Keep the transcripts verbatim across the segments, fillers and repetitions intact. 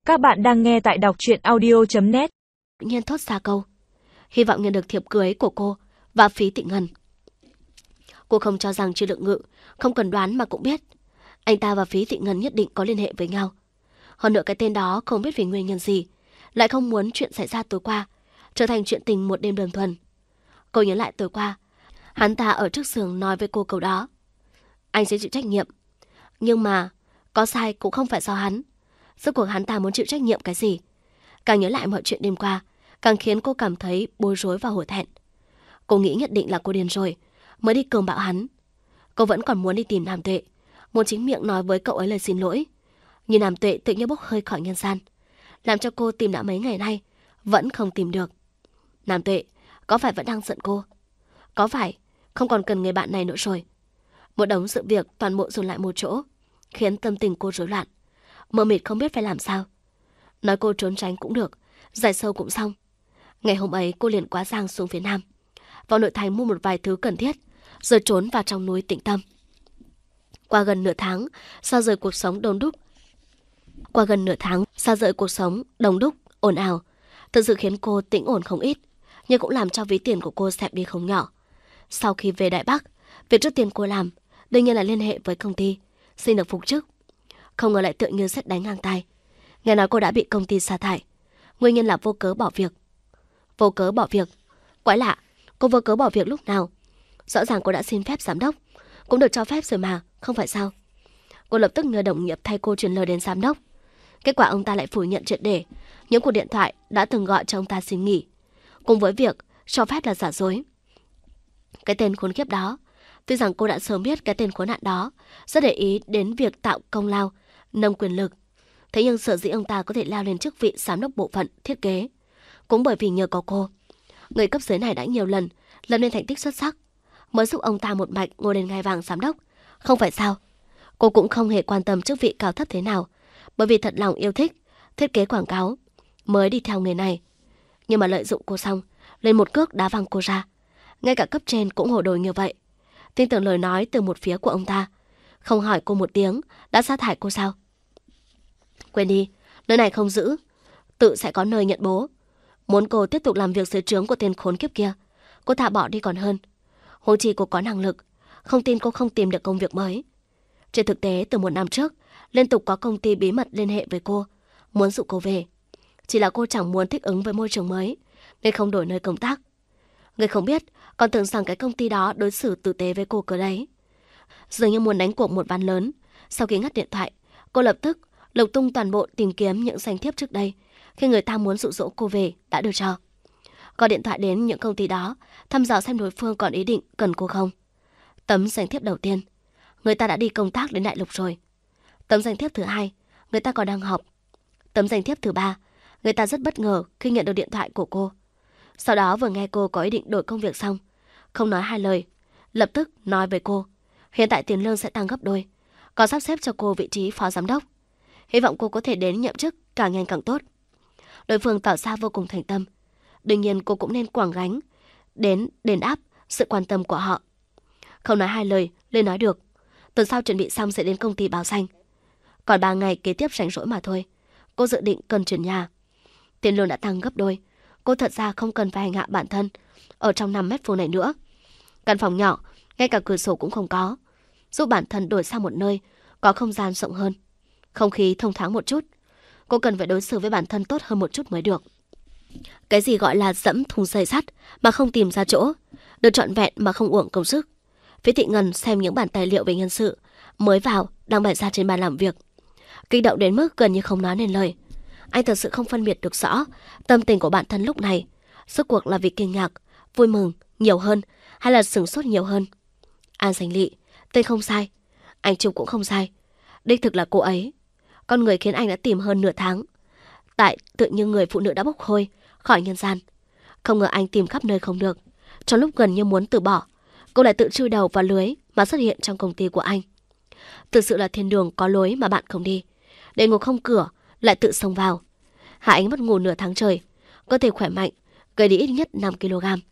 Các bạn đang nghe tại đọc truyện audio chấm net. Tự nhiên thốt ra câu, hy vọng nhận được thiệp cưới của cô và Phí Tịnh Ngân. Cô không cho rằng Trư Lượng Ngự không cần đoán mà cũng biết anh ta và Phí Tịnh Ngân nhất định có liên hệ với nhau. Hơn nữa cái tên đó không biết vì nguyên nhân gì lại không muốn chuyện xảy ra tối qua trở thành chuyện tình một đêm đơn thuần. Cô nhớ lại tối qua hắn ta ở trước giường nói với cô câu đó: anh sẽ chịu trách nhiệm, nhưng mà có sai cũng không phải do hắn. Rốt cuộc hắn ta muốn chịu trách nhiệm cái gì? Càng nhớ lại mọi chuyện đêm qua, càng khiến cô cảm thấy bối rối và hổ thẹn. Cô nghĩ nhất định là cô điên rồi mới đi cường bạo hắn. Cô vẫn còn muốn đi tìm Nam Tuệ, muốn chính miệng nói với cậu ấy lời xin lỗi. Nhưng Nam Tuệ tự nhiên bốc hơi khỏi nhân gian, làm cho cô tìm đã mấy ngày nay vẫn không tìm được. Nam Tuệ có phải vẫn đang giận cô? Có phải không còn cần người bạn này nữa rồi? Một đống sự việc toàn bộ dồn lại một chỗ, khiến tâm tình cô rối loạn, mờ mịt không biết phải làm sao. Nói cô trốn tránh cũng được, giải sâu cũng xong. Ngày hôm ấy cô liền quá giang xuống phía Nam, vào nội thành mua một vài thứ cần thiết, rồi trốn vào trong núi tĩnh tâm. Qua gần nửa tháng, xa rời cuộc sống đông đúc, qua gần nửa tháng xa rời cuộc sống đông đúc, ồn ào, thực sự khiến cô tĩnh ổn không ít, nhưng cũng làm cho ví tiền của cô xẹp đi không nhỏ. Sau khi về Đại Bắc, việc trước tiên cô làm đương nhiên là liên hệ với công ty, xin được phục chức. Không ngờ lại tựa như sét đánh ngang tai. Nghe nói cô đã bị công ty sa thải, nguyên nhân là vô cớ bỏ việc. Vô cớ bỏ việc? Quái lạ, cô vô cớ bỏ việc lúc nào? Rõ ràng cô đã xin phép giám đốc, cũng được cho phép rồi mà, không phải sao? Cô lập tức nhờ đồng nghiệp thay cô truyền lời đến giám đốc. Kết quả ông ta lại phủ nhận triệt để những cuộc điện thoại đã từng gọi cho ông ta xin nghỉ, cùng với việc cho phép là giả dối. Cái tên khốn kiếp đó, tuy rằng cô đã sớm biết cái tên khốn nạn đó rất để ý đến việc tạo công lao, nâng quyền lực, thế nhưng sở dĩ ông ta có thể leo lên chức vị giám đốc bộ phận thiết kế cũng bởi vì nhờ có cô. Người cấp dưới này đã nhiều lần lập nên thành tích xuất sắc, mới giúp ông ta một mạch ngồi lên ngai vàng giám đốc, không phải sao? Cô cũng không hề quan tâm chức vị cao thấp thế nào, bởi vì thật lòng yêu thích thiết kế quảng cáo mới đi theo nghề này. Nhưng mà lợi dụng cô xong, lên một cước đá văng cô ra. Ngay cả cấp trên cũng hồ đồ như vậy, tin tưởng lời nói từ một phía của ông ta, không hỏi cô một tiếng đã sa thải cô sao? Quên đi, nơi này không giữ, tự sẽ có nơi nhận bố. Muốn cô tiếp tục làm việc dưới trướng của tên khốn kiếp kia, cô thả bỏ đi còn hơn. Huống chi cô có năng lực, không tin cô không tìm được công việc mới. Trên thực tế từ một năm trước, liên tục có công ty bí mật liên hệ với cô, muốn dụ cô về. Chỉ là cô chẳng muốn thích ứng với môi trường mới, nên không đổi nơi công tác. Người không biết còn tưởng rằng cái công ty đó đối xử tử tế với cô cơ đấy. Dường như muốn đánh cuộc một ván lớn. Sau khi ngắt điện thoại, cô lập tức lục tung toàn bộ tìm kiếm những danh thiếp trước đây khi người ta muốn dụ dỗ cô về đã được cho. Gọi điện thoại đến những công ty đó, thăm dò xem đối phương còn ý định cần cô không. Tấm danh thiếp đầu tiên, người ta đã đi công tác đến Đại Lục rồi. Tấm danh thiếp thứ hai, người ta còn đang họp. Tấm danh thiếp thứ ba, người ta rất bất ngờ khi nhận được điện thoại của cô. Sau đó vừa nghe cô có ý định đổi công việc xong, không nói hai lời, lập tức nói với cô hiện tại tiền lương sẽ tăng gấp đôi, còn sắp xếp cho cô vị trí phó giám đốc. Hy vọng cô có thể đến nhậm chức càng nhanh càng tốt. Đối phương tỏ ra vô cùng thành tâm, đương nhiên cô cũng nên quảng gánh đến đền đáp sự quan tâm của họ. Không nói hai lời, lên nói được. Tuần sau chuẩn bị xong sẽ đến công ty báo danh. Còn ba ngày kế tiếp rảnh rỗi mà thôi. Cô dự định cần chuyển nhà. Tiền lương đã tăng gấp đôi, cô thật ra không cần phải hành hạ bản thân ở trong năm mét vuông này nữa. Căn phòng nhỏ, ngay cả cửa sổ cũng không có, giúp bản thân đổi sang một nơi có không gian rộng hơn, không khí thông thoáng một chút. Cô cần phải đối xử với bản thân tốt hơn một chút mới được. Cái gì gọi là dẫm thùng dây sắt mà không tìm ra chỗ, được trọn vẹn mà không uổng công sức. Phí Tịnh Ngân xem những bản tài liệu về nhân sự mới vào đang bày ra trên bàn làm việc, kích động đến mức gần như không nói nên lời. Anh thật sự không phân biệt được rõ tâm tình của bản thân lúc này, rốt cuộc là vì kinh ngạc, vui mừng nhiều hơn hay là sửng sốt nhiều hơn. An Sánh Lị, tên không sai, anh chụp cũng không sai, đích thực là cô ấy. Con người khiến anh đã tìm hơn nửa tháng, tại tự như người phụ nữ đã bốc hôi khỏi nhân gian. Không ngờ anh tìm khắp nơi không được, trong lúc gần như muốn từ bỏ, cô lại tự chui đầu vào lưới mà xuất hiện trong công ty của anh. Thực sự là thiên đường có lối mà bạn không đi, địa ngục không cửa lại tự xông vào. Hạ Ánh mất ngủ nửa tháng trời, cơ thể khỏe mạnh, gầy đi ít nhất năm ki lô gam.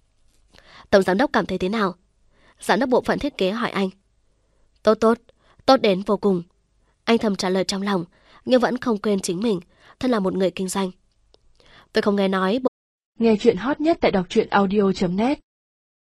Tổng giám đốc cảm thấy thế nào? Giám đốc bộ phận thiết kế hỏi anh. Tốt tốt, tốt đến vô cùng. Anh thầm trả lời trong lòng, nhưng vẫn không quên chính mình thân là một người kinh doanh. Tôi không nghe nói. Nghe chuyện hot nhất tại đọc truyện audio chấm net.